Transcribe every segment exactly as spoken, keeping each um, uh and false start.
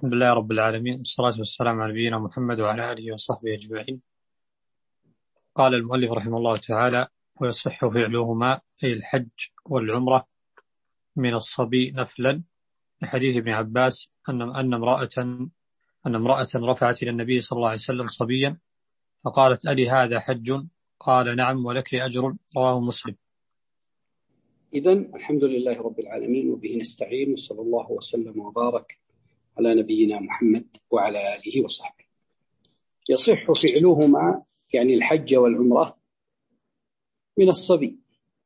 الحمد لله رب العالمين، والصلاة والسلام على نبينا محمد وعلى آله وصحبه أجمعين. قال المؤلف رحمه الله تعالى: ويصح فعلهما أي الحج والعمرة من الصبي نفلا، لحديث ابن عباس أن أن امرأة أن امرأة رفعت إلى النبي صلى الله عليه وسلم صبيا فقالت: ألي هذا حج؟ قال: نعم ولك أجر. رواه مسلم. إذن الحمد لله رب العالمين، وبه نستعين، وصلى الله وسلم وبارك على نبينا محمد وعلى آله وصحبه. يصح فعلهما يعني الحج والعمرة من الصبي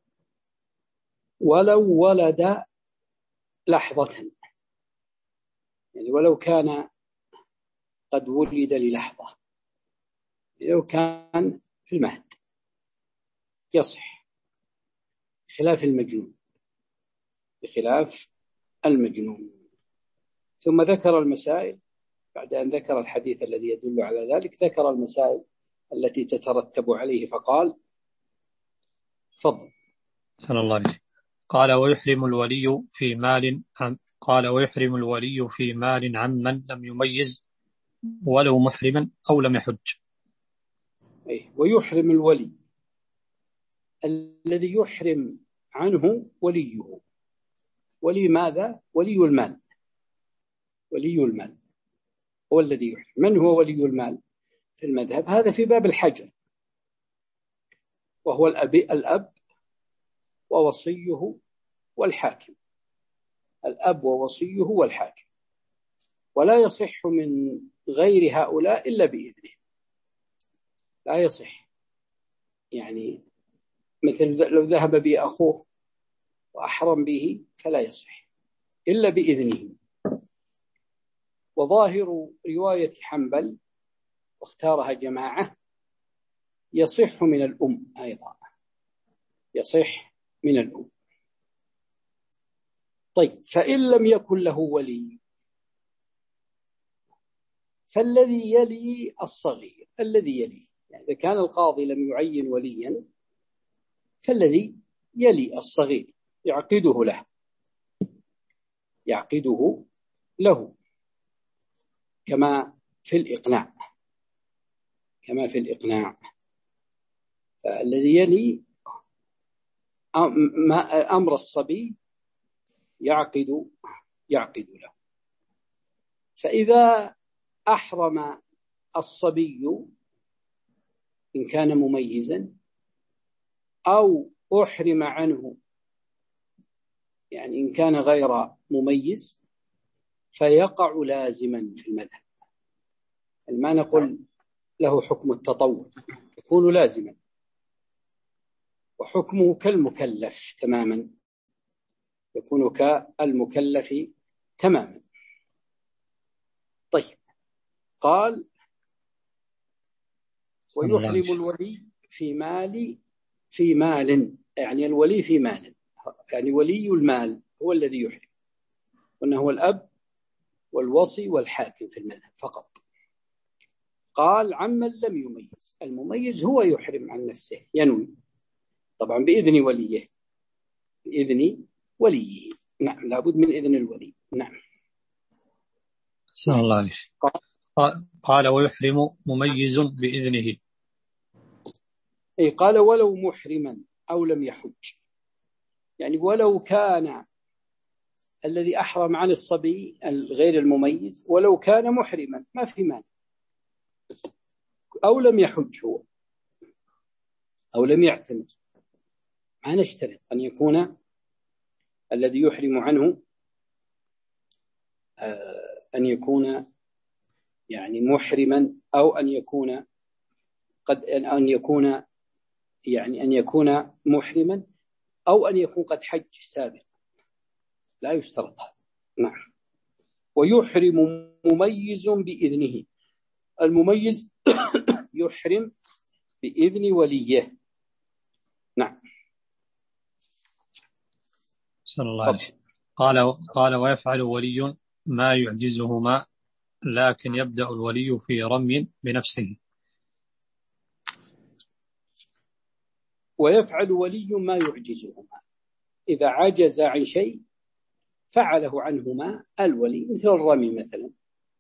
ولو ولد لحظة، يعني ولو كان قد ولد للحظة، لو كان في المهد يصح، بخلاف المجنون بخلاف المجنون ثم ذكر المسائل بعد أن ذكر الحديث الذي يدل على ذلك، ذكر المسائل التي تترتب عليه فقال: تفضل. صلى الله عليه وسلم. قال: ويحرم الولي في مال عم قال ويحرم الولي في مال عمن لم يميز ولو محرما أو لم يحج. أيه، ويحرم الولي الذي يحرم عنه وليه. ولي ماذا؟ ولي المال. ولي المال هو الذي يحرم. من هو ولي المال في المذهب؟ هذا في باب الحجر، وهو الأب, الأب ووصيه والحاكم. الأب ووصيه والحاكم، ولا يصح من غير هؤلاء إلا بإذنه. لا يصح، يعني مثل لو ذهب به أخوه وأحرم به فلا يصح إلا بإذنه. وظاهر رواية حنبل واختارها جماعة يصح من الأم أيضا، يصح من الأم. طيب، فإن لم يكن له ولي فالذي يلي الصغير، الذي يلي، يعني إذا كان القاضي لم يعين وليا فالذي يلي الصغير يعقده له يعقده له كما في الإقناع كما في الإقناع فالذي يلي أمر الصبي يعقد يعقد له. فإذا أحرم الصبي إن كان مميزا أو أحرم عنه يعني إن كان غير مميز فيقع لازما في المذهب. ما نقول له حكم التطوع، يكون لازما وحكمه كالمكلف تماما، يكون كالمكلف تماما. طيب، قال: ويحرم الولي في مال في مال يعني الولي في مال، يعني ولي المال هو الذي يحرم، وأنه هو الأب والوصي والحاكم في المذهب فقط. قال: عمن لم يميز. المميز هو يحرم عن نفسه، ينوي طبعا بإذن وليه بإذن وليه نعم، لابد من إذن الولي. نعم. صلى الله عليه وسلم. قال: ويحرم مميز بإذنه. أي قال: ولو محرما أو لم يحج، يعني ولو كان الذي أحرم عن الصبي غير المميز ولو كان محرما ما في مانع، أو لم يحج هو أو لم يعتمر. ما نشترط أن يكون الذي يحرم عنه أن يكون يعني محرما، أو أن يكون قد أن يكون يعني أن يكون محرما، أو أن يكون قد حج سابقا، لا يشترط هذا. نعم. ويحرم مميز بإذنه. المميز يحرم بإذن وليه. نعم. صلى الله عليه وسلم. قال قال ويفعل ولي ما يعجزهما، لكن يبدأ الولي في رمي بنفسه. ويفعل ولي ما يعجزهما، إذا عجز عن شيء فعله عنهما الولي، مثل الرمي مثلا،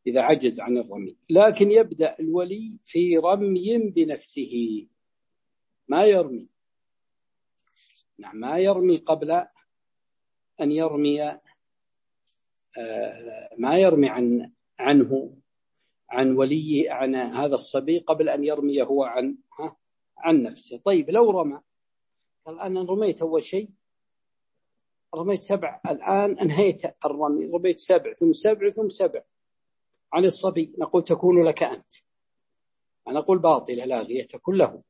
إذا عجز عن الرمي. لكن يبدأ الولي في رمي بنفسه، ما يرمي، نعم ما يرمي قبل أن يرمي، آه ما يرمي عن عنه عن ولي عن هذا الصبي قبل أن يرمي هو عن عن نفسه. طيب لو رمى، قال أنا رميت أول شيء، رميت سبع، الآن أنهيت الرمي، رميت سبع ثم سبع ثم سبع عن الصبي، نقول تكون لك أنت، أنا أقول باطلة لاغية، تكون له،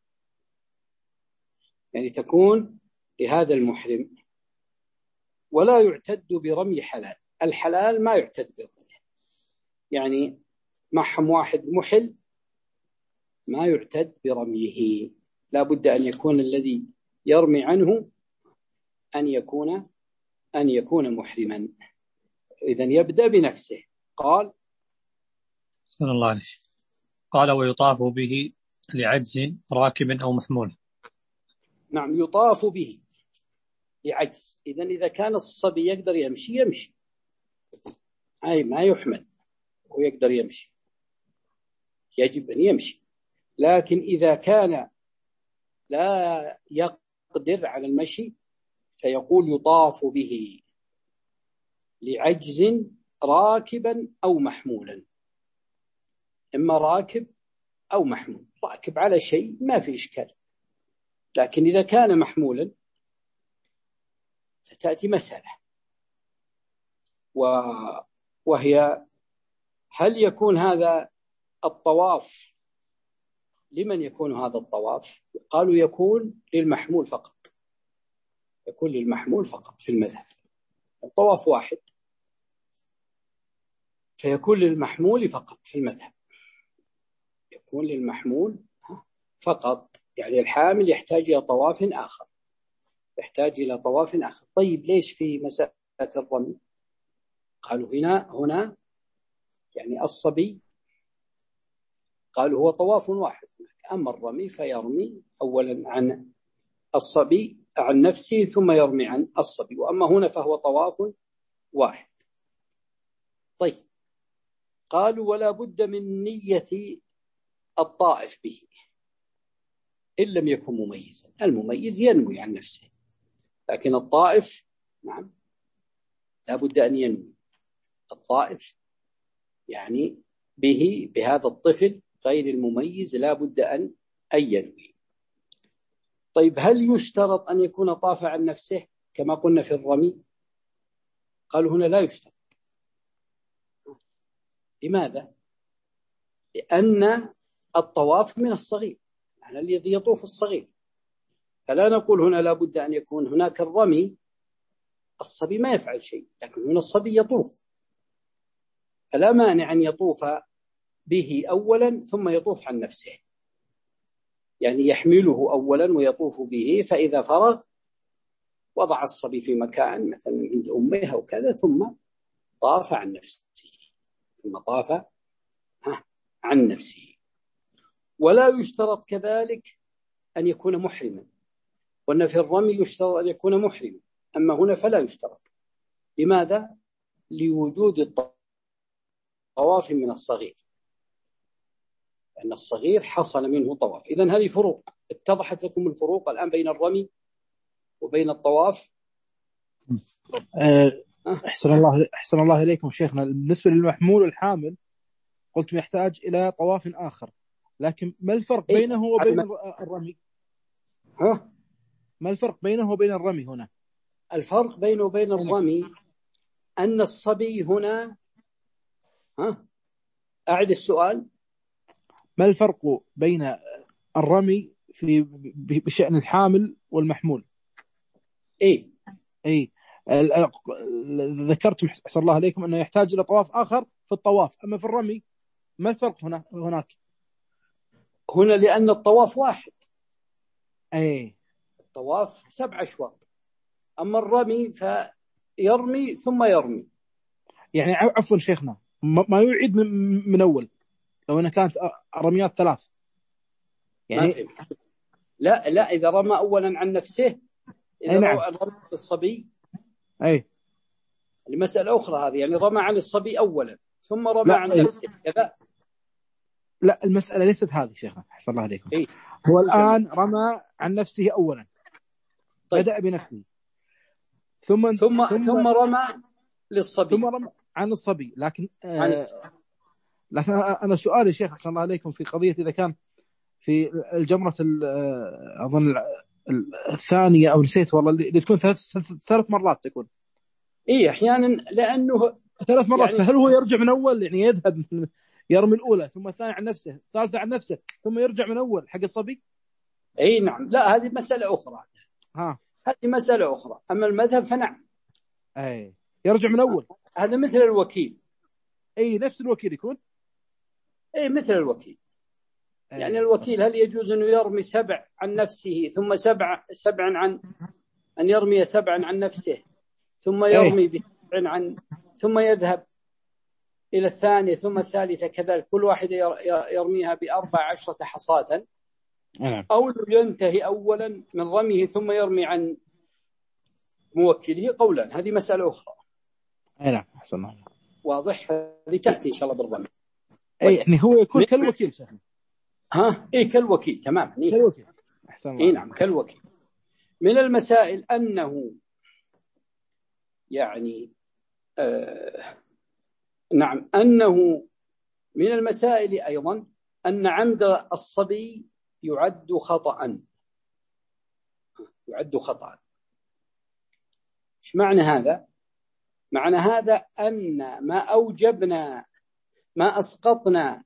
يعني تكون لهذا المحرم. ولا يعتد برمي حلال، الحلال ما يعتد برميه، يعني محم واحد محل ما يعتد برميه، لا بد أن يكون الذي يرمي عنه أن يكون أن يكون محرما. إذن يبدأ بنفسه. قال صلى الله عليه وسلم قال ويطاف به لعجز راكب أو محمول. نعم يطاف به لعجز، إذن إذا كان الصبي يقدر يمشي يمشي، أي ما يحمل ويقدر يمشي يجب أن يمشي. لكن إذا كان لا يقدر على المشي فيقول يطاف به لعجز راكبا أو محمولا، إما راكب أو محمول، راكب على شيء ما في إشكال، لكن إذا كان محمولا فتأتي مسألة، وهي هل يكون هذا الطواف، لمن يكون هذا الطواف؟ قالوا يكون للمحمول فقط، يكون للمحمول فقط في المذهب، الطواف واحد فيكون للمحمول فقط في المذهب، يكون للمحمول فقط، يعني الحامل يحتاج إلى طواف آخر، يحتاج إلى طواف آخر. طيب ليش في مسألة الرمي قالوا هنا هنا يعني الصبي قالوا هو طواف واحد، أما الرمي فيرمي أولا عن الصبي عن نفسه ثم يرمي عن الصبي، وأما هنا فهو طواف واحد. طيب قالوا ولا بد من نية الطائف به إن لم يكن مميزا، المميز ينوي عن نفسه، لكن الطائف نعم لا بد أن ينوي، الطائف يعني به بهذا الطفل غير المميز لا بد أن ينوي. طيب هل يشترط أن يكون طاف عن نفسه كما قلنا في الرمي؟ قالوا هنا لا يشترط. لماذا؟ لأن الطواف من الصغير، يعني الذي يطوف الصغير، فلا نقول هنا لا بد أن يكون هناك الرمي، الصبي ما يفعل شيء، لكن هنا الصبي يطوف، فلا مانع أن يطوف به أولا ثم يطوف عن نفسه، يعني يحمله أولا ويطوف به، فإذا فرغ وضع الصبي في مكان مثلا عند أمه أو كذا ثم طاف عن نفسه، ثم طاف عن نفسه. ولا يشترط كذلك أن يكون محرما، قلنا في الرمي يشترط أن يكون محرما، أما هنا فلا يشترط. لماذا؟ لوجود الطواف من الصغير، لأن الصغير حصل منه طواف. إذن هذه فروق، اتضحت لكم الفروق الآن بين الرمي وبين الطواف؟ أحسن الله أحسن الله إليكم شيخنا. بالنسبة للمحمول والحامل قلت يحتاج إلى طواف آخر، لكن ما الفرق بينه وبين الرمي؟ ها؟ ما الفرق بينه وبين الرمي هنا؟ الفرق بينه وبين الرمي أن الصبي هنا، ها؟ أعد السؤال. ما الفرق بين الرمي في بشأن الحامل والمحمول؟ إيه إيه ذكرتم أحسن الله عليكم أنه يحتاج إلى طواف آخر في الطواف، أما في الرمي ما الفرق هنا هناك؟ هنا لأن الطواف واحد، أي الطواف سبع أشواط، أما الرمي فيرمي ثم يرمي، يعني عفوا شيخنا ما يعيد من, من أول لو أنا كانت رميات ثلاث يعني. ما فهمت. لا لا إذا رمى أولا عن نفسه، إذا نعم. رمى الصبي أي المسألة أخرى هذه، يعني رمى عن الصبي أولا ثم رمى عن نفسه كذا. لا، المسألة ليست هذه شيخنا، أحسن الله عليكم. إيه؟ هو الآن رمى عن نفسه أولا. طيب. بدأ بنفسه ثم ثم ثم, ثم رمى للصبي، ثم رمى عن الصبي. لكن آه لكن أنا سؤالي يا شيخ أحسن الله عليكم في قضية إذا كان في الجمرة أظن الثانية أو نسيت والله، اللي تكون ثلاث ثلاث مرات تكون. إيه أحيانا لأنه ثلاث مرات يعني. فهل هو يرجع من أول يعني يذهب يرمي الأولى ثم الثانية عن نفسه الثالثة عن نفسه ثم يرجع من أول حق الصبي؟ أي نعم. لا هذه مسألة أخرى. ها هذه مسألة أخرى. أما المذهب فنعم. أي يرجع من أول. هذا مثل الوكيل. أي نفس الوكيل يكون. أي مثل الوكيل. أي يعني الوكيل صح. هل يجوز أنه يرمي سبع عن نفسه ثم سبع سبعا عن أن يرمي سبعا عن نفسه ثم يرمي بسبع عن ثم يذهب إلى الثانية ثم الثالثة كذلك، كل واحد يرميها بأربع عشرة حصاة. أو ينتهي أولا من رميه ثم يرمي عن موكله قولا. هذه مسألة أخرى. أي نعم أحسن الله. واضح. هذه تأتي إن شاء الله بالرمي. أي يعني هو يكون كالوكيل شيخنا. ها إيه كالوكيل تمام. إيه كالوكيل أحسن الله. إيه نعم كالوكيل. من المسائل أنه يعني آه نعم أنه من المسائل أيضا أن عمد الصبي يعد خطأ. يعد خطأ. إيش معنى هذا؟ معنى هذا أن ما أوجبنا ما أسقطنا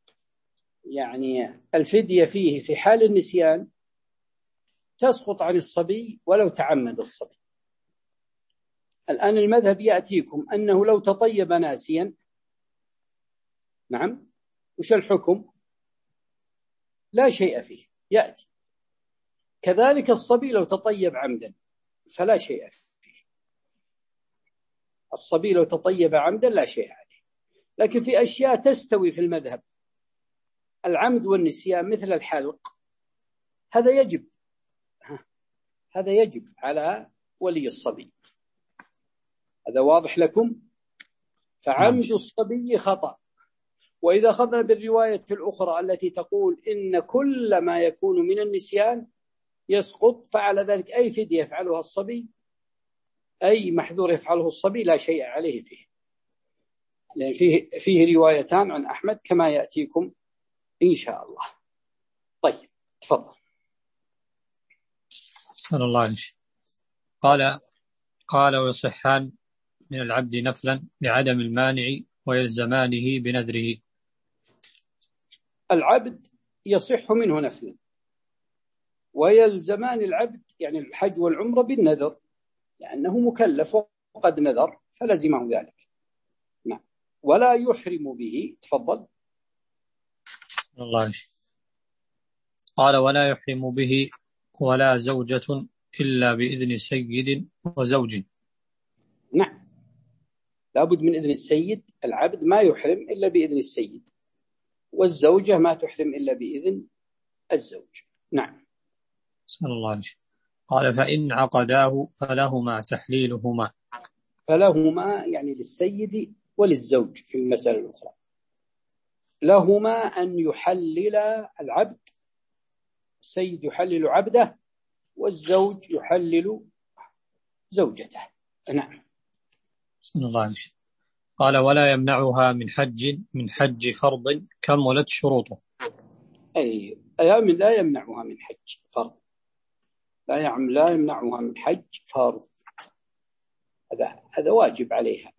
يعني الفدية فيه في حال النسيان تسقط عن الصبي ولو تعمد الصبي. الآن المذهب يأتيكم أنه لو تطيب ناسيا نعم وش الحكم؟ لا شيء فيه يأتي. كذلك الصبي لو تطيب عمدا فلا شيء فيه. الصبي لو تطيب عمدا لا شيء عليه. لكن في أشياء تستوي في المذهب العمد والنسيان مثل الحلق، هذا يجب هذا يجب على ولي الصبي. هذا واضح لكم؟ فعمد الصبي خطأ. وإذا أخذنا بالرواية الأخرى التي تقول إن كل ما يكون من النسيان يسقط، فعل ذلك أي فدية يفعلها الصبي أي محذور يفعله الصبي لا شيء عليه فيه، لأن فيه, فيه روايتان عن أحمد كما يأتيكم إن شاء الله. طيب تفضل. صلى الله عليه وسلم. قال قال ويصحان من العبد نفلا لعدم المانع ويلزمانه بنذره. العبد يصح منه نفلا ويلزمان العبد يعني الحج والعمرة بالنذر لأنه مكلف وقد نذر فلزمه ذلك. نعم. ولا يحرم به. تفضل. الله عليه. قال ولا يحرم به ولا زوجة إلا بإذن سيد وزوج. نعم لابد من إذن السيد. العبد ما يحرم إلا بإذن السيد، والزوجة ما تحرم إلا بإذن الزوج. نعم. صلى الله عليه. قال فإن عقداه فلهما تحليلهما. فلهما يعني للسيد وللزوج في المسألة الأخرى. لهما أن يحلل العبد، السيد يحلل عبده والزوج يحلل زوجته. نعم. صلى الله عليه. قال ولا يمنعها من حج من حج فرض كملت شروطه. أي أيام لا يمنعها من حج فرض. لا يعم لا يمنعها من حج فرض. هذا هذا واجب عليها.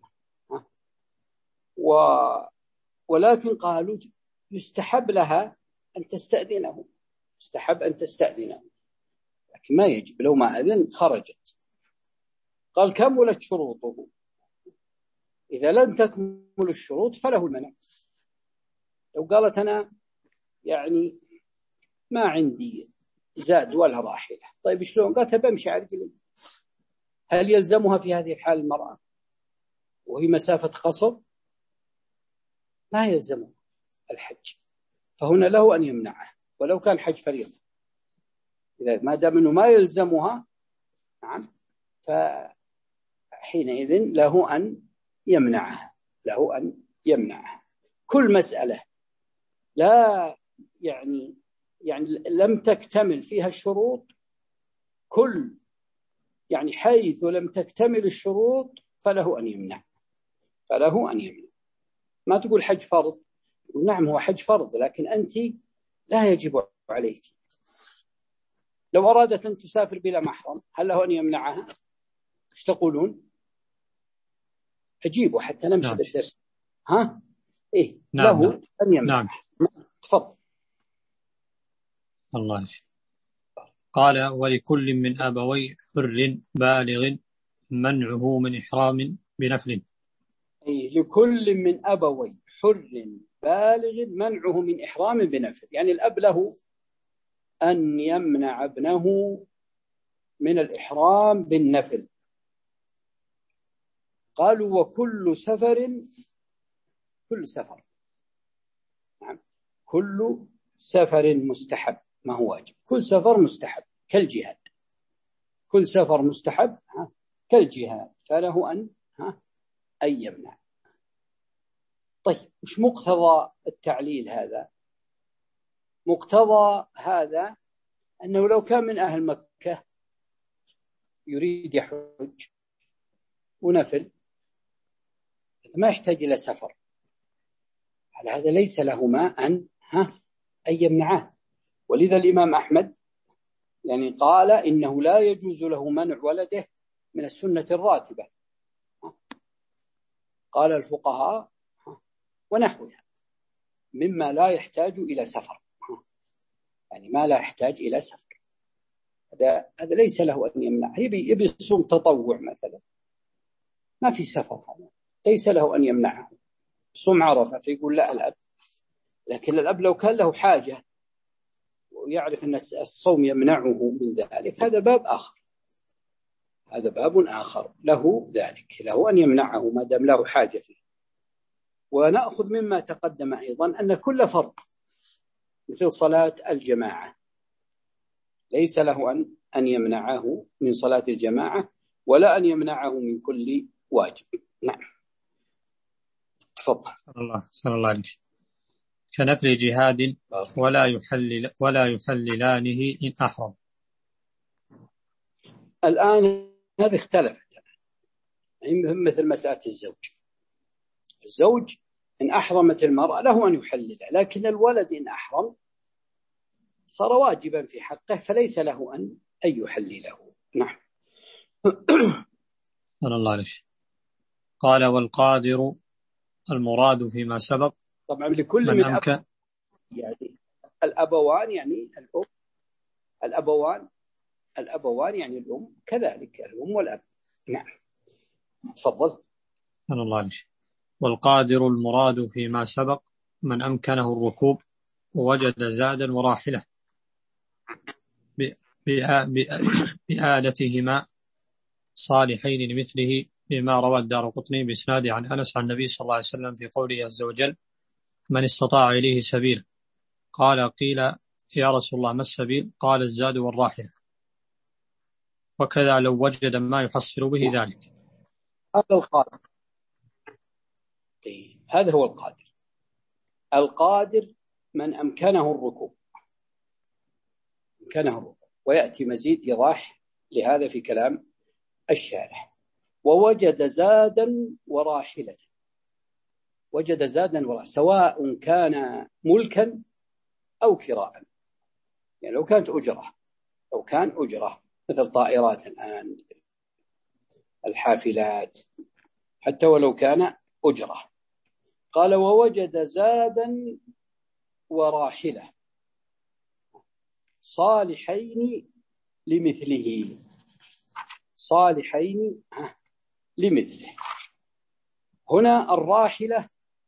و ولكن قالوا يستحب لها أن تستأذنه. يستحب أن تستأذنه لكن ما يجب. لو ما أذن خرجت. قال كملت شروطه. إذا لم تكمل الشروط فله المنع. لو قالت أنا يعني ما عندي زاد ولا راحلة، طيب شلون؟ قالت بمشي على رجلي. هل يلزمها في هذه الحال المرأة وهي مسافة قصر؟ ما يلزمها الحج، فهنا له أن يمنعه ولو كان حج فريضة. إذا ما دام أنه ما يلزمها نعم فحينئذ له أن يمنعها له أن يمنعها. كل مسألة لا يعني يعني لم تكتمل فيها الشروط، كل يعني حيث لم تكتمل الشروط فله أن يمنع، فله أن يمنع. ما تقول حج فرض، نعم هو حج فرض، لكن أنت لا يجب عليك. لو أرادت أن تسافر بلا محرم هل له أن يمنعها؟ ايش تقولون؟ أجيبوا حتى نمشي نعم. بالدرس. ها؟ إيه نعم. له نعم. أن يمنع. نعم. تفضل. الله يشفي. قال ولكل من أبوي حر بالغ منعه من إحرام بنفل. أي لكل من أبوي حر بالغ منعه من إحرام بنفل، يعني الأب له أن يمنع ابنه من الإحرام بالنفل. قالوا وكل سفر، كل سفر، نعم كل سفر مستحب، ما هو واجب، كل سفر مستحب كالجهاد، كل سفر مستحب ها كالجهاد، فله أن ها أن يمنع. طيب وش مقتضى التعليل هذا؟ مقتضى هذا أنه لو كان من أهل مكة يريد يحج ونفل ما يحتاج إلى سفر، على هذا ليس له ما أن ها أن يمنعه. ولذا الإمام أحمد يعني قال إنه لا يجوز له منع ولده من السنة الراتبة. قال الفقهاء ونحوها مما لا يحتاج إلى سفر، يعني ما لا يحتاج إلى سفر، هذا هذا ليس له أن يمنع. يبي يبي يصوم تطوع مثلا ما في سفر، هذا ليس له أن يمنعه. صوم عرفة فيقول لا الأب، لكن الأب لو كان له حاجة ويعرف أن الصوم يمنعه من ذلك هذا باب آخر، هذا باب آخر له ذلك، له أن يمنعه ما دام له حاجة فيه. ونأخذ مما تقدم أيضا أن كل فرض مثل صلاة الجماعة ليس له أن أن يمنعه من صلاة الجماعة ولا أن يمنعه من كل واجب. نعم تفضل. صلى الله صلى الله عليه كنفل جهاد ولا يحلل ولا يحللانه إن أحرم. الآن هذه اختلفت، مثل مسألة الزوج، الزوج إن أحرمت المرأة له أن يحللها، لكن الولد إن أحرم صار واجبا في حقه فليس له أن أن يحلله. نعم. صلى الله عليه. قال والقادر المراد فيما سبق طبعا لكل من, من أب... يعني الأبوان يعني الأم، الأبوان الأبوان يعني الأم كذلك الأم والأب. نعم تفضل. صلى الله عليه. والقادر المراد فيما سبق من أمكنه الركوب ووجد زادا وراحلة بآلتهما صالحين لمثله، لما روى الدارقطني بإسناد عن أنس عن النبي صلى الله عليه وسلم في قوله عز وجل من استطاع إليه سبيل. قال قيل يا رسول الله ما السبيل؟ قال الزاد والراحلة، وكذا لو وجد ما يحصل به ذلك. هذا القادر، هذا هو القادر. القادر من أمكنه الركوب، أمكنه الركوب، ويأتي مزيد إيضاح لهذا في كلام الشارح. ووجد زادا وراحلة، وجد زادا وراحلة سواء كان ملكا أو كراء، يعني لو كانت أجرة، لو كان أجرة مثل طائرات الآن الحافلات، حتى ولو كان أجرة. قال ووجد زادا وراحلة صالحين لمثله، صالحين لمثله. هنا الراحلة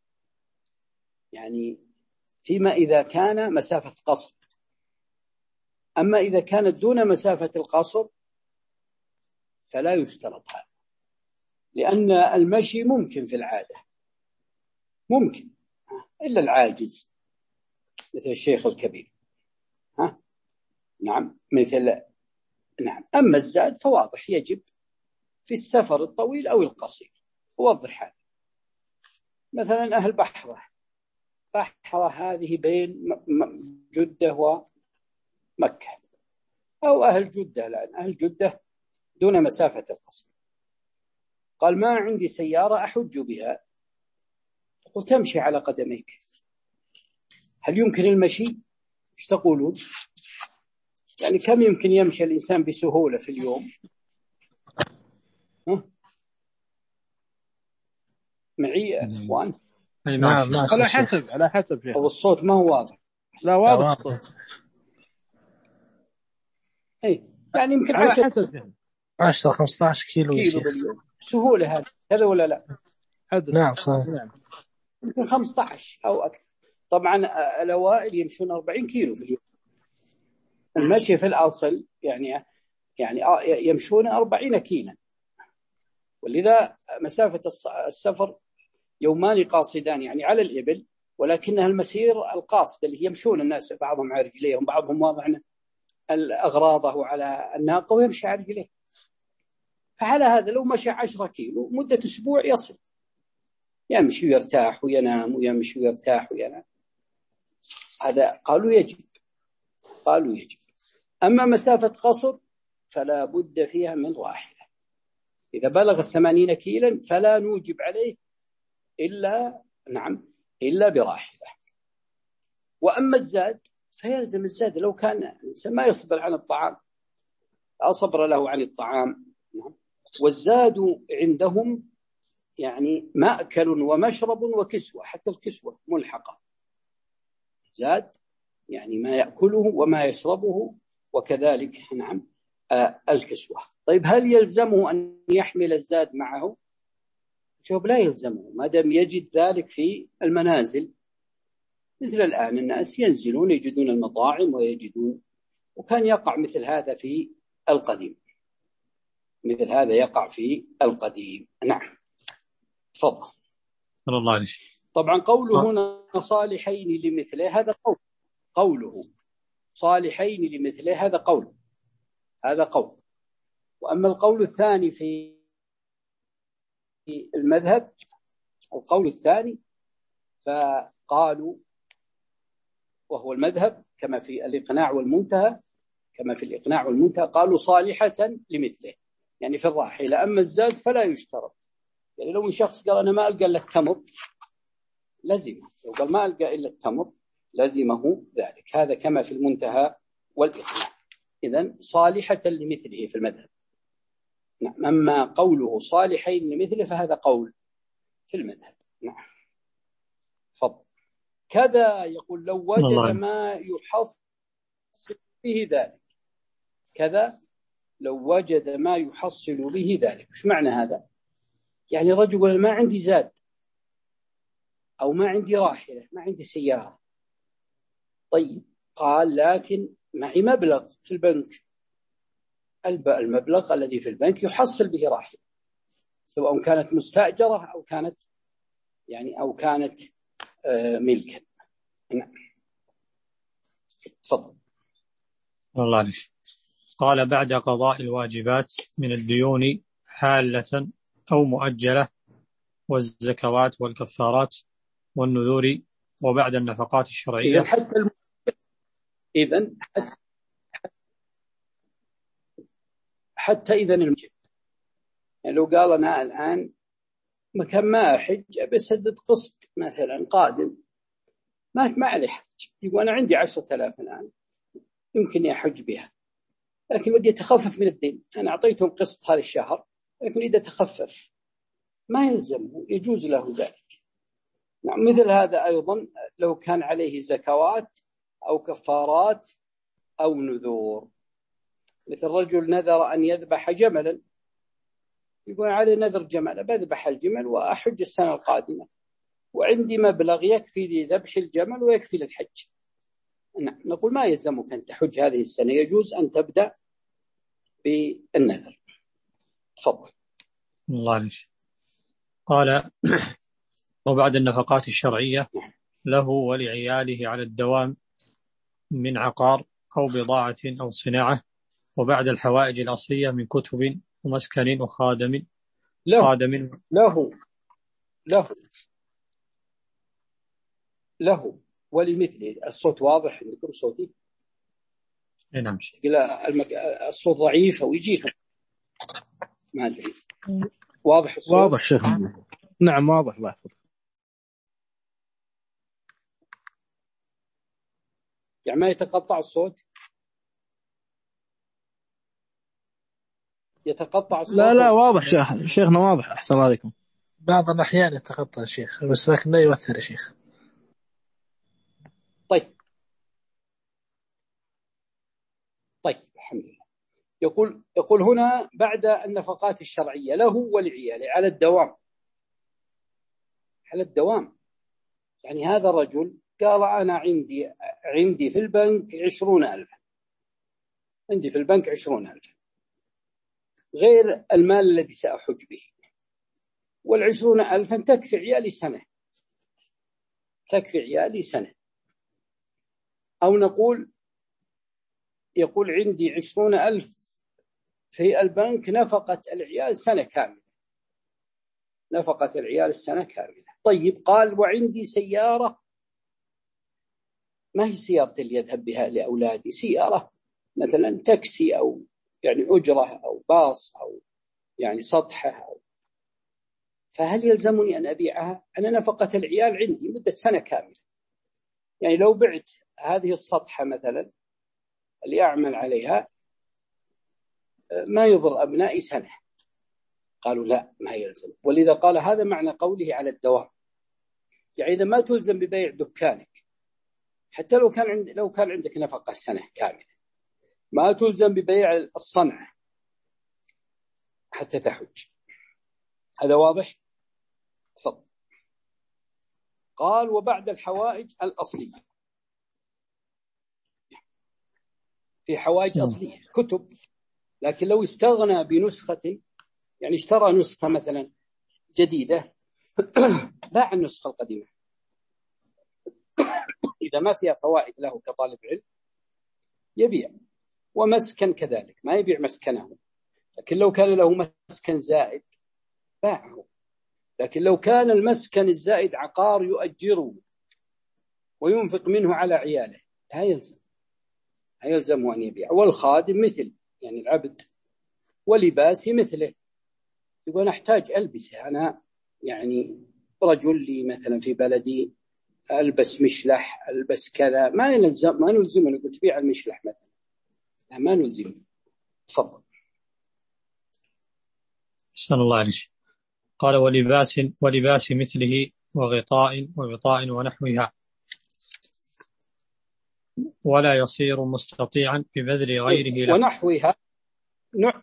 يعني فيما إذا كان مسافة قصر، أما إذا كانت دون مسافة القصر فلا يشترط هذا، لأن المشي ممكن في العادة، ممكن إلا العاجز مثل الشيخ الكبير، ها نعم مثل نعم. أما الزاد فواضح يجب في السفر الطويل أو القصير، وضح هذا. مثلا أهل بحرة، بحرة هذه بين جدة ومكة، أو أهل جدة، لأن أهل جدة دون مسافة القصر. قال ما عندي سيارة أحج بها، وتمشي على قدميك، هل يمكن المشي؟ ايش تقولون؟ يعني كم يمكن يمشي الإنسان بسهولة في اليوم؟ ها؟ معي أخوان؟ نعم، على حسب على حسب أو الصوت ما هو واضح؟ لا واضح الصوت. أي يعني يمكن على حسب عشرة خمسة عشر كيلو كيلو باليوم، سهولة هذا هذا ولا لا؟ نعم صحيح، نعم يمكن خمسة عشر أو أكثر. طبعا الأوائل يمشون أربعين كيلو في اليوم، المشي في الأصل يعني يعني يمشون أربعين كيلا، ولذا مسافة السفر يومان قاصدان يعني على الإبل، ولكنها المسير القاصد اللي يمشون الناس بعضهم على رجليهم، بعضهم واضع الأغراضه على الناقة ويمشي على رجليه. فعلى هذا لو مشى عشرة كيلو مدة أسبوع يصل، يمشي ويرتاح وينام ويمشي ويرتاح وينام. هذا قالوا يجب، قالوا يجب. أما مسافة قصر فلا بد فيها من راحلة، إذا بلغ الثمانين كيلا فلا نوجب عليه إلا نعم إلا براحلة. وأما الزاد فيلزم الزاد، لو كان الإنسان ما يصبر عن الطعام لا صبر له عن الطعام. نعم. والزاد عندهم يعني مأكل ومشرب وكسوة، حتى الكسوة ملحقة، زاد يعني ما يأكله وما يشربه، وكذلك نعم آه الكسوة. طيب هل يلزمه أن يحمل الزاد معه؟ جواب لا يلزمه، ما دام يجد ذلك في المنازل. مثل الآن الناس ينزلون يجدون المطاعم ويجدون، وكان يقع مثل هذا في القديم، مثل هذا يقع في القديم. نعم تفضل. الله عليك. طبعا قوله هنا صالحين لمثله هذا قول، قوله صالحين لمثله هذا قول، هذا قول. وأما القول الثاني في المذهب، القول الثاني فقالوا وهو المذهب كما في الإقناع والمنتهى، كما في الإقناع والمنتهى قالوا صالحة لمثله يعني في الراحلة. أما الزاد فلا يشترط، يعني لو شخص قال أنا ما ألقى إلا التمر لزمه، لو قال ما ألقى إلا التمر لزمه ذلك. هذا كما في المنتهى والإقناع. إذن صالحة لمثله في المذهب. نعم. أما قوله صالحين لمثله فهذا قول في المذهب. نعم فضل. كذا يقول لو وجد ما يحصل به ذلك، كذا لو وجد ما يحصل به ذلك. وش معنى هذا؟ يعني رجل يقول ما عندي زاد أو ما عندي راحلة، ما عندي سيارة. طيب قال لكن معي مبلغ في البنك، المبلغ الذي في البنك يحصل به راحلة، سواء كانت مستأجرة أو كانت يعني أو كانت ملكا. نعم تفضل. الله عليك. قال بعد قضاء الواجبات من الديون حالة أو مؤجلة والزكوات والكفارات والنذور وبعد النفقات الشرعية. إذن حتى الم... إذن حتى, حتى إذن المجد، يعني لو قال أنا الآن مكان ما أحج أبسدد قسط مثلا قادم، ما ما عليه حج، يقول أنا عندي عشرة آلاف الآن يمكن يحج بها، لكن بدي أتخفف من الدين، أنا أعطيتهم قسط هذا الشهر لكن إذا تخفف ما يلزمه، يجوز له ذلك. نعم. مثل هذا أيضا لو كان عليه زكوات أو كفارات أو نذور، مثل رجل نذر أن يذبح جملا، يقول عليه نذر جمل، بذبح الجمل وأحج السنة القادمة وعندي مبلغ يكفي لذبح الجمل ويكفي للحج. نعم. نقول ما يلزمك أن تحج هذه السنة، يجوز أن تبدأ بالنذر. تفضل. الله عليك. قال وبعد النفقات الشرعية له ولعياله على الدوام من عقار أو بضاعة أو صناعة، وبعد الحوائج الأصلية من كتب ومسكن وخادم له خادم له له له ولمثله. الصوت واضح عندكم صوتي؟ نعم. المك... الصوت ضعيف أو يجيكم ما أدري. واضح الصوت؟ واضح شيخ. نعم واضح. الله يحفظك. يعني ما يتقطع الصوت؟ يتقطع الصوت؟ لا لا واضح شيخ. شيخنا واضح. أحسن الله عليكم. بعض الأحيان يتقطع يا شيخ بس لكن لا يؤثر يا شيخ. طيب طيب الحمد لله. يقول يقول هنا بعد النفقات الشرعية له ولعياله على الدوام. على الدوام يعني هذا الرجل قال أنا عندي عندي في البنك عشرون ألف، عندي في البنك عشرون ألف غير المال الذي سأحج به، والعشرون ألفا تكفي عيالي سنة، تكفي عيالي سنة. أو نقول يقول عندي عشرون ألف في البنك نفقة العيال سنة كاملة، نفقة العيال السنة كاملة. طيب قال وعندي سيارة، ما هي سيارة اللي يذهب بها لأولادي، سيارة مثلا تاكسي أو يعني أجرة أو باص أو يعني سطحة أو، فهل يلزمني أن أبيعها؟ أنا نفقة العيال عندي مدة سنة كاملة، يعني لو بعت هذه السطحة مثلا اللي أعمل عليها ما يضر أبنائي سنة. قالوا لا ما يلزم، ولذا قال هذا معنى قوله على الدوام، يعني إذا ما تلزم ببيع دكانك حتى لو كان عند لو كان عندك نفقة سنة كاملة، ما تلزم ببيع الصنعة حتى تحج. هذا واضح؟ تفضل. قال وبعد الحوائج الأصلية، في حوائج أصلية كتب، لكن لو استغنى بنسخة يعني اشترى نسخة مثلا جديدة باع النسخة القديمة إذا ما فيها فوائد له كطالب علم يبيع. ومسكن كذلك ما يبيع مسكنه، لكن لو كان له مسكن زائد باعه. لكن لو كان المسكن الزائد عقار يؤجره وينفق منه على عياله لا يلزم، لا يلزم أن يبيع. والخادم مثل يعني العبد، ولباسي مثله، يقول أحتاج ألبسه أنا، يعني رجل لي مثلا في بلدي ألبس مشلح ألبس كذا، ما نلزم ما نلزمه نقول تبيع المشلح مثلا، ما نلزمه. تفضل. أحسن الله عليك. قال ولباس ولباس مثله وغطاء وغطاء ونحوها، ولا يصير مستطيعا ببذل غيره له. ونحوها نوع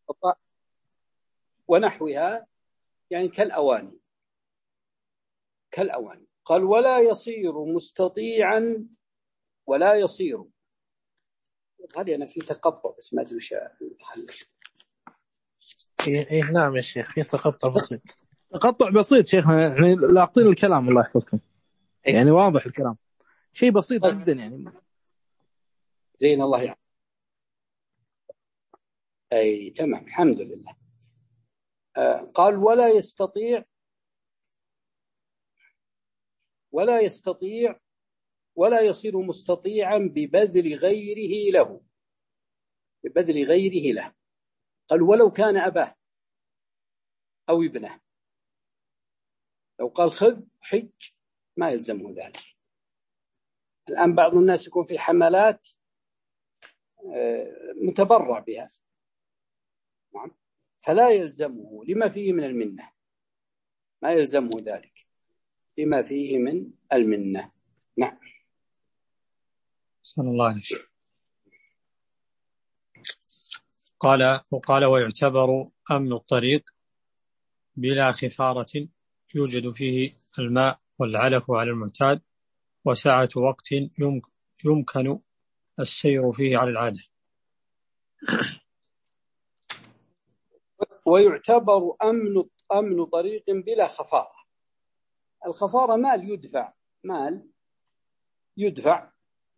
ونحوها يعني كالأواني، كالأواني. قال ولا يصير مستطيعا، ولا يصير، هذه أنا في تقطع بس ما أدري وش أخلص. إيه نعم يا شيخ في تقطع بسيط. تقطع بسيط شيخنا، يعني لاقطين الكلام الله يحفظكم. يعني واضح الكلام، شيء بسيط طيب. جدا يعني. زين الله يعني. أي تمام الحمد لله. آه قال ولا يستطيع، ولا يستطيع ولا يصير مستطيعا ببذل غيره له، ببذل غيره له. قال ولو كان أباه أو ابنه، لو قال خذ حج ما يلزمه ذلك. الآن بعض الناس يكون في حملات متبرع بها، فلا يلزمه لما فيه من المنة، ما يلزمه ذلك لما فيه من المنة. نعم. صلى الله عليه وسلم. قال وقال ويعتبر أمن الطريق بلا خفارة يوجد فيه الماء والعلف على المعتاد، وسعة وقت يمكن السير فيه على العادة. ويعتبر أمن أمن طريق بلا خفارة. الخفارة مال يدفع، مال يدفع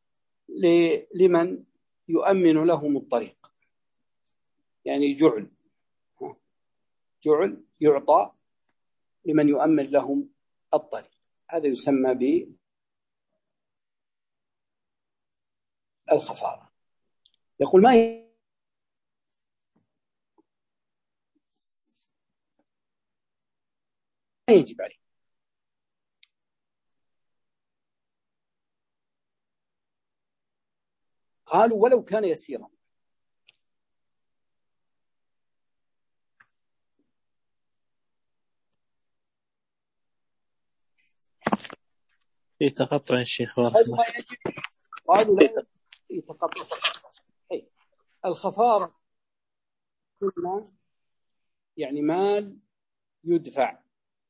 لمن يؤمن لهم الطريق، يعني جعل جعل يعطى لمن يؤمن لهم الطريق، هذا يسمى الخفارة. يقول ما يجب عليه. قالوا ولو كان يسيرا. يتقطع الشيخ قالوا ما يجب، قالوا لا يتقطع. الخفارة قلنا يعني مال يدفع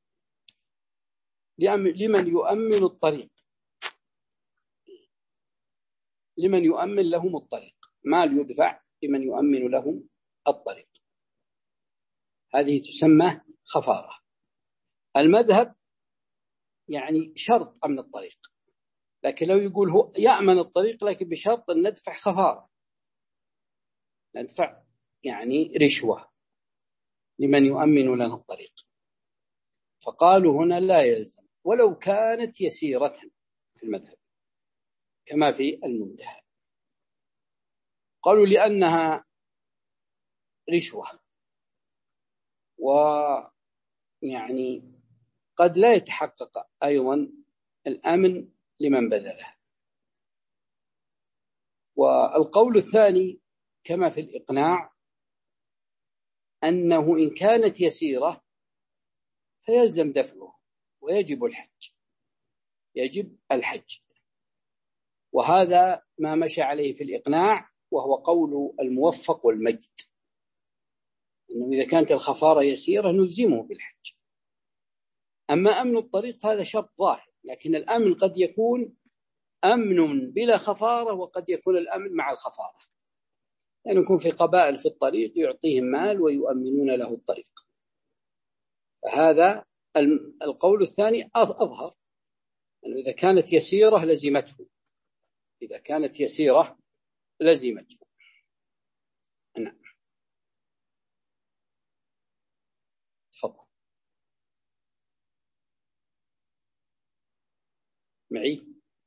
لمن يؤمن الطريق، لمن يؤمن لهم الطريق، مال يدفع لمن يؤمن لهم الطريق، هذه تسمى خفارة. المذهب يعني شرط أمن الطريق، لكن لو يقول هو يأمن الطريق لكن بشرط أن ندفع خفارة، ندفع يعني رشوة لمن يؤمن لنا الطريق، فقالوا هنا لا يلزم ولو كانت يسيرة في المذهب كما في المنتهى. قالوا لأنها رشوة ويعني قد لا يتحقق أيضا الأمن لمن بذلها. والقول الثاني كما في الإقناع أنه إن كانت يسيرة فيلزم دفعه ويجب الحج، يجب الحج، وهذا ما مشى عليه في الإقناع، وهو قول الموفق والمجد، أنه إذا كانت الخفارة يسيرة نلزمه بالحج. أما أمن الطريق فهذا شرط ظاهر، لكن الأمن قد يكون أمن بلا خفارة وقد يكون الأمن مع الخفارة، يعني يكون في قبائل في الطريق يعطيهم مال ويؤمنون له الطريق، فهذا القول الثاني أظهر، أنه إذا كانت يسيرة لزمته، إذا كانت يسيرة لزمته. نعم تفضل معي.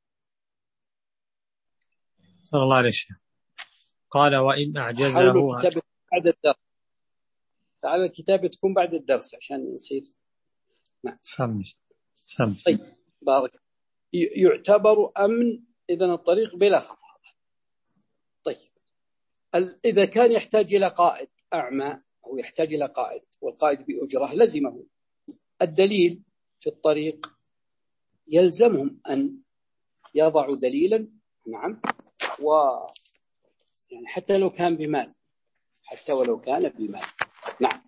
صلى الله عليه وسلم. قال وإن أعجزه بعد الدرس، تعالى الكتابة تكون بعد الدرس عشان نصير. نعم سمي سمي. طيب بارك. يعتبر أمن إذن الطريق بلا خفارة. طيب إذا كان يحتاج إلى قائد أعمى أو يحتاج إلى قائد والقائد بأجرة لزمه الدليل في الطريق، يلزمهم أن يضعوا دليلا. نعم، و يعني حتى لو كان بمال، حتى ولو كان بمال. نعم.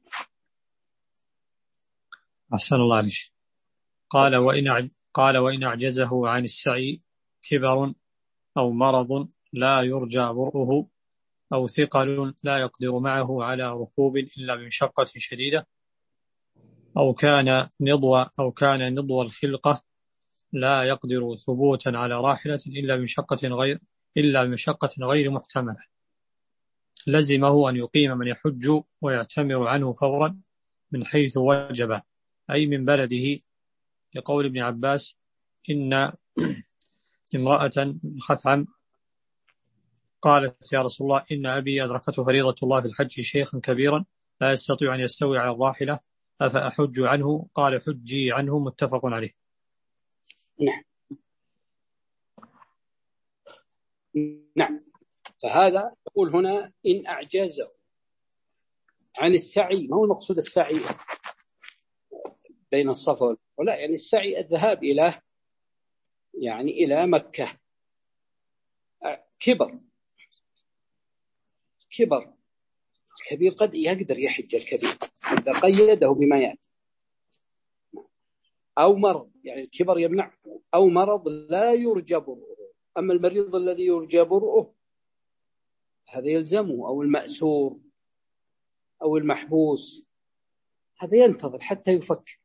أحسن الله عليك. قال وإن قال وإن أعجزه عن السعي كبر أو مرض لا يرجى برؤه أو ثقل لا يقدر معه على ركوب إلا بمشقة شديدة أو كان نضوى أو كان نضوى الخلقة لا يقدر ثبوتا على راحلة إلا بمشقة غير إلا بمشقة غير محتملة، لزمه أن يقيم من يحج ويعتمر عنه فورا من حيث وجب، أي من بلده، لقول ابن عباس إن امرأة خثعم قالت يا رسول الله إن أبي أدركته فريضة الله في الحج شيخا كبيرا لا يستطيع أن يستوي على الراحلة أفأحج عنه؟ قال حجي عنه، متفق عليه. نعم نعم. فهذا يقول هنا إن أعجزه عن السعي، ما هو المقصود السعي بين الصفا والمروة، لا، يعني السعي الذهاب إلى يعني إلى مكة. كبر كبر الكبير قد يقدر يحج الكبير إذا قيده بما يأتي، أو مرض، يعني الكبر يمنعه، أو مرض لا يرجى برؤه. أما المريض الذي يرجى برؤه هذا يلزمه، أو المأسور أو المحبوس هذا ينتظر حتى يفك،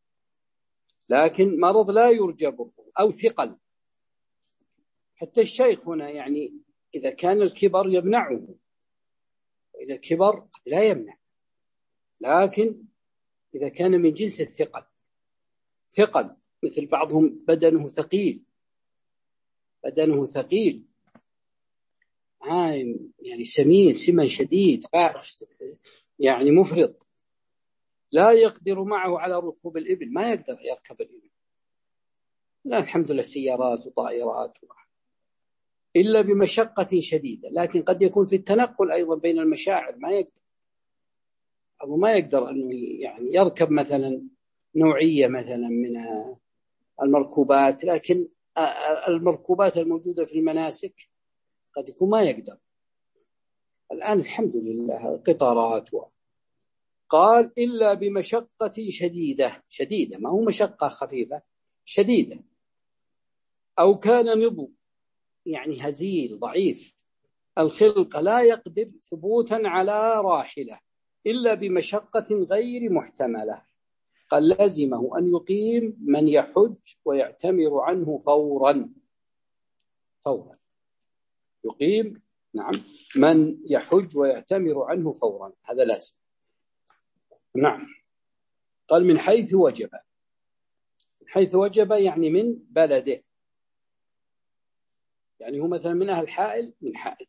لكن مرض لا يرجى برؤه أو ثقل. حتى الشيخ هنا يعني إذا كان الكبر يمنعه، وإذا الكبر قد لا يمنع، لكن إذا كان من جنس الثقل، ثقل مثل بعضهم بدنه ثقيل، بدنه ثقيل عايم يعني سمين سمن شديد يعني مفرط، لا يقدر معه على ركوب الإبل، ما يقدر يركب الإبل. لا الحمد لله سيارات وطائرات إلا بمشقة شديدة، لكن قد يكون في التنقل أيضا بين المشاعر ما يقدر، أو ما يقدر أنه يعني يركب مثلا نوعية مثلا من المركوبات، لكن المركوبات الموجودة في المناسك قد يكون ما يقدر. الآن الحمد لله قطارات و... قال إلا بمشقة شديدة، شديدة ما هو مشقة خفيفة، شديدة، أو كان نضو يعني هزيل ضعيف الخلق لا يقدر ثبوتا على راحلة إلا بمشقة غير محتملة، قال لازمه أن يقيم من يحج ويعتمر عنه فورا، فورا يقيم نعم من يحج ويعتمر عنه فورا، هذا لازم. نعم. قال من حيث وجب، من حيث وجب يعني من بلده، يعني هو مثلا من أهل حائل، من حائل.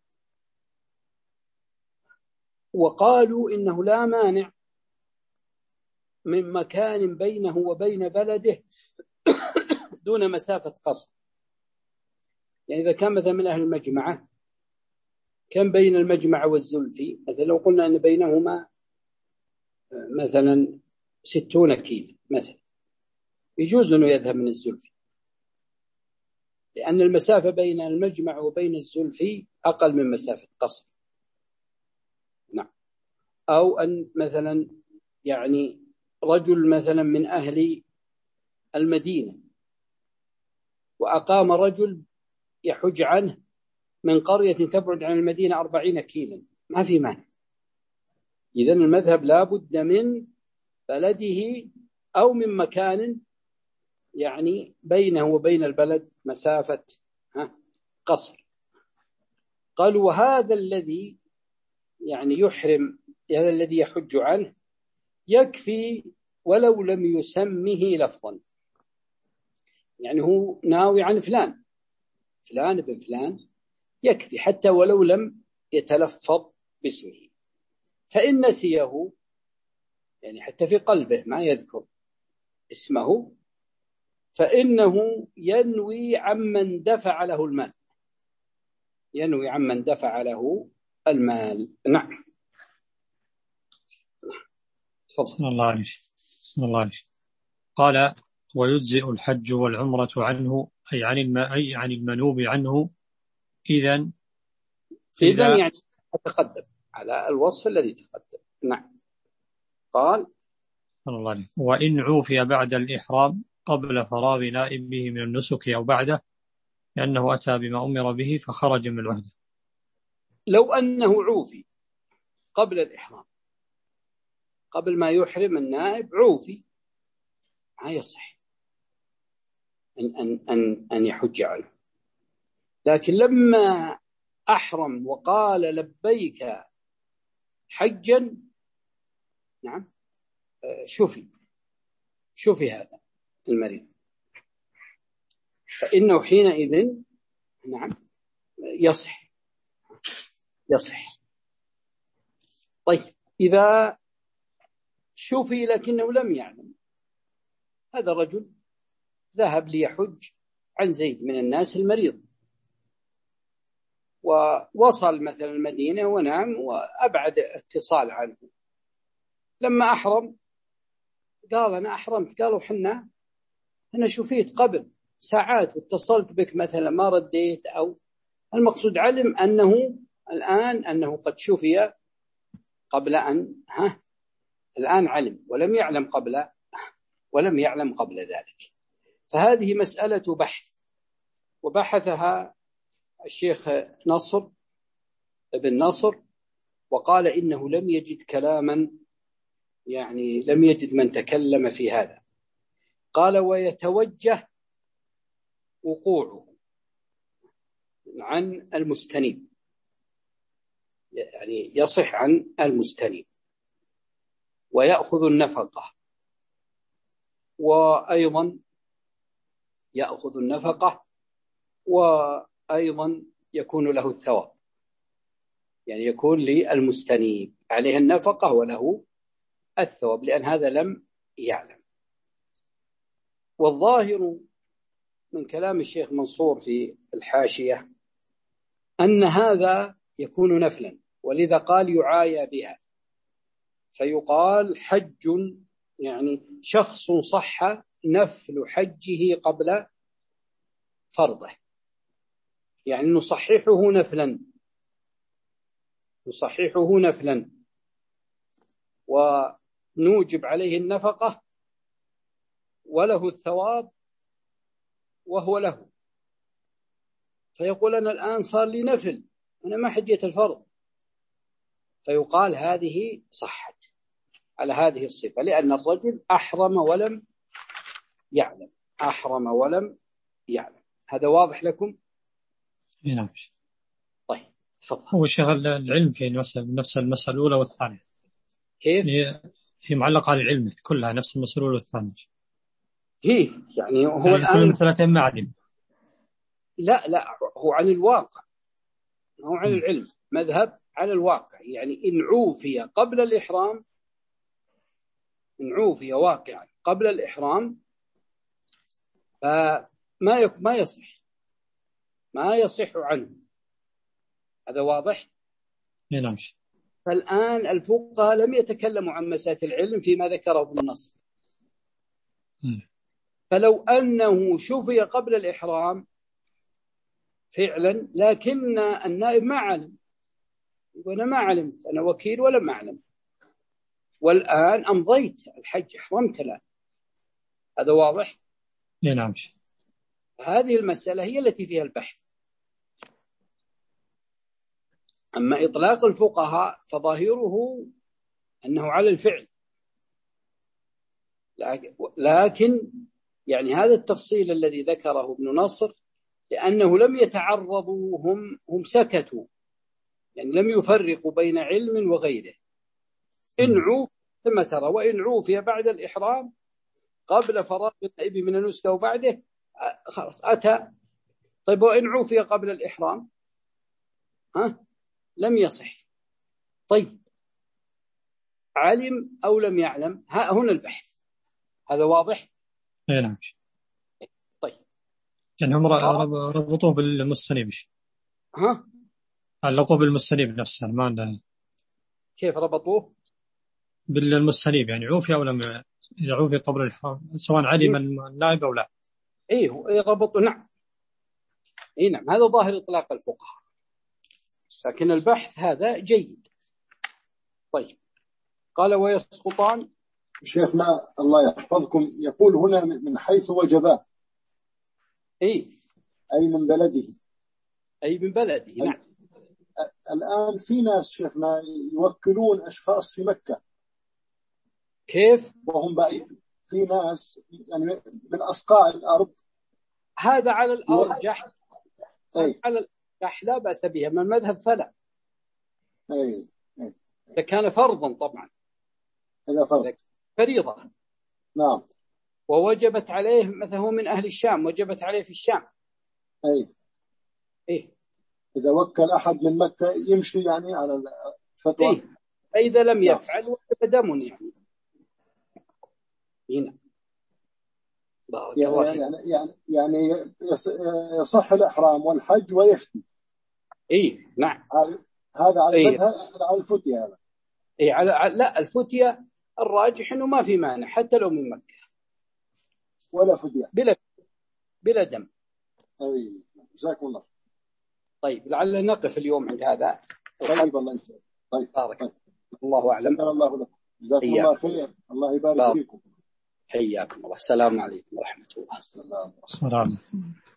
وقالوا إنه لا مانع من مكان بينه وبين بلده دون مسافة قصر، يعني إذا كان مثلا من أهل المجمعة، كان بين المجمع والزلفي مثلا لو قلنا أن بينهما مثلا ستون كيلو مثلا، يجوز أنه يذهب من الزلفي، لأن المسافة بين المجمع وبين الزلفي أقل من مسافة قصر. نعم. أو أن مثلا يعني رجل مثلا من أهل المدينة وأقام رجل يحج عنه من قرية تبعد عن المدينة أربعين كيلا، ما في مانع. إذن المذهب لا بد من بلده أو من مكان يعني بينه وبين البلد مسافة قصر. قالوا وهذا الذي يعني يحرم، هذا الذي يحج عنه يكفي ولو لم يسمه لفظا، يعني هو ناوي عن فلان فلان ابن فلان، يكفي حتى ولو لم يتلفظ باسمه، فإن نسيه يعني حتى في قلبه ما يذكر اسمه فإنه ينوي عمن دفع له المال، ينوي عمن دفع له المال. نعم. بسم الله عليك. بسم الله عليك. قال ويجزئ الحج والعمرة عنه أي عن الم... أي عن المنوب عنه. إذن إذن يعني تقدم على الوصف الذي تقدم. نعم. قال الله عليك. وإن عوفي بعد الإحرام قبل فراغ نائبه من النسك أو بعده لأنه أتى بما أمر به فخرج من الوحدة. لو أنه عوفي قبل الإحرام، قبل ما يحرم النائب عوفي، ما يصح أن, أن, أن, أن يحج عنه، لكن لما أحرم وقال لبيك حجا نعم شوفي شوفي هذا المريض، فإنه حينئذ نعم يصح يصح. طيب إذا شوفي لكنه لم يعلم، هذا رجل ذهب ليحج عن زيد من الناس المريض، ووصل مثلا المدينة ونام وأبعد اتصال عنه، لما أحرم قال أنا أحرمت، قالوا حنا أنا شفيت قبل ساعات واتصلت بك مثلا ما رديت، أو المقصود علم أنه الآن أنه قد شفي قبل أن ها الآن علم، ولم يعلم قبل ولم يعلم قبل ذلك. فهذه مسألة بحث، وبحثها الشيخ نصر ابن نصر، وقال إنه لم يجد كلاما، يعني لم يجد من تكلم في هذا. قال ويتوجه وقوعه عن المستنيب، يعني يصح عن المستنيب ويأخذ النفقة، وأيضا يأخذ النفقة وأيضا يكون له الثواب، يعني يكون للمستنيب عليه النفقة وله الثواب، لأن هذا لم يعلم. والظاهر من كلام الشيخ منصور في الحاشية أن هذا يكون نفلا، ولذا قال يعايا بها، فيقال حج يعني شخص صح نفل حجه قبل فرضه، يعني نصححه نفلا نصححه نفلا ونوجب عليه النفقة وله الثواب وهو له. فيقول أنا الآن صار لي نفل، أنا ما حجيت الفرض، فيقال هذه صحت على هذه الصفة، لأن الرجل أحرم ولم يعلم أحرم ولم يعلم. هذا واضح لكم؟ نعم. طيب تفضل. هو شغل العلم في نفس المسألة الأولى والثانية. كيف؟ هي هي معلقة على العلم كلها نفس المسألة الأولى والثانية. كيف يعني؟ هو يعني الآن كل مسألتين ما علم. لا لا هو عن الواقع، هو عن العلم، مذهب على الواقع. يعني إن عوفي قبل الإحرام، إن عوفي واقعا قبل الإحرام فما ما يصح ما يصح عنه. هذا واضح؟ نعم. فالآن الفقهاء لم يتكلموا عن مسألة العلم فيما ذكره ابن النصر. فلو أنه شفي قبل الإحرام فعلا لكن النائب ما علم، وأنا ما علمت، أنا وكيل ولم أعلم، والآن أمضيت الحج أحرمت له. هذا واضح؟ نعم. هذه المسألة هي التي فيها البحث. أما إطلاق الفقهاء فظاهره أنه على الفعل، لكن يعني هذا التفصيل الذي ذكره ابن نصر لأنه لم يتعرضوا، هم هم سكتوا، يعني لم يفرقوا بين علم وغيره. إن عوف ثم ترى، وإن عوفي بعد الإحرام قبل فراغ النائب من النسك وبعده خلاص أتى. طيب وإن عوفي قبل الإحرام ها لم يصح. طيب علم أو لم يعلم؟ ها هنا البحث. هذا واضح؟ نعم. طيب يعني هم ربطوه بالمستنيب. ها علقوه بالمستنيب نفسه، ما عنده. كيف ربطوه بالمستنيب؟ يعني عوفي أو لم، إذا عوفي قبل الإحرام سواء علم النائب أو لا. إيه ربطوا. نعم إيه نعم، هذا ظاهر إطلاق الفقهاء، لكن البحث هذا جيد. طيب قال ويسقطان. شيخنا الله يحفظكم يقول هنا من حيث وجبا، إيه أي من بلده، أي من بلده. نعم. الآن في ناس شيخنا يوكلون أشخاص في مكة. كيف؟ وهم بعيد. في ناس يعني من أصقاع الأرض. هذا على الأرجح. أي. على الأرجح لا بأس بها، من المذهب فلا. أي. أي. إذا كان فرضا طبعا، إذا فرض فريضة. نعم. ووجبت عليه مثلا هو من أهل الشام، وجبت عليه في الشام. أي. إيه. إذا وكل أحد من مكة يمشي يعني على الفتوى. إيه. فإذا لم يفعل وجب دم يعني. هنا. يعني يعني يعني يعني يصح الإحرام والحج ويفتي. إيه نعم. هذا على إيه. هذا على الفتية هذا. إيه على لا الفتية الراجح إنه ما في مانع حتى لو من مكة. ولا فدية. بلا بلا دم. أي جزاكم الله. طيب لعل نقف اليوم عند هذا. طيب الله يسلمك. طيب. طيب. الله أعلم. شكرا الله لكم. جزاكم الله خير. الله يبارك فيكم. حياكم الله. السلام عليكم ورحمة الله. السلام.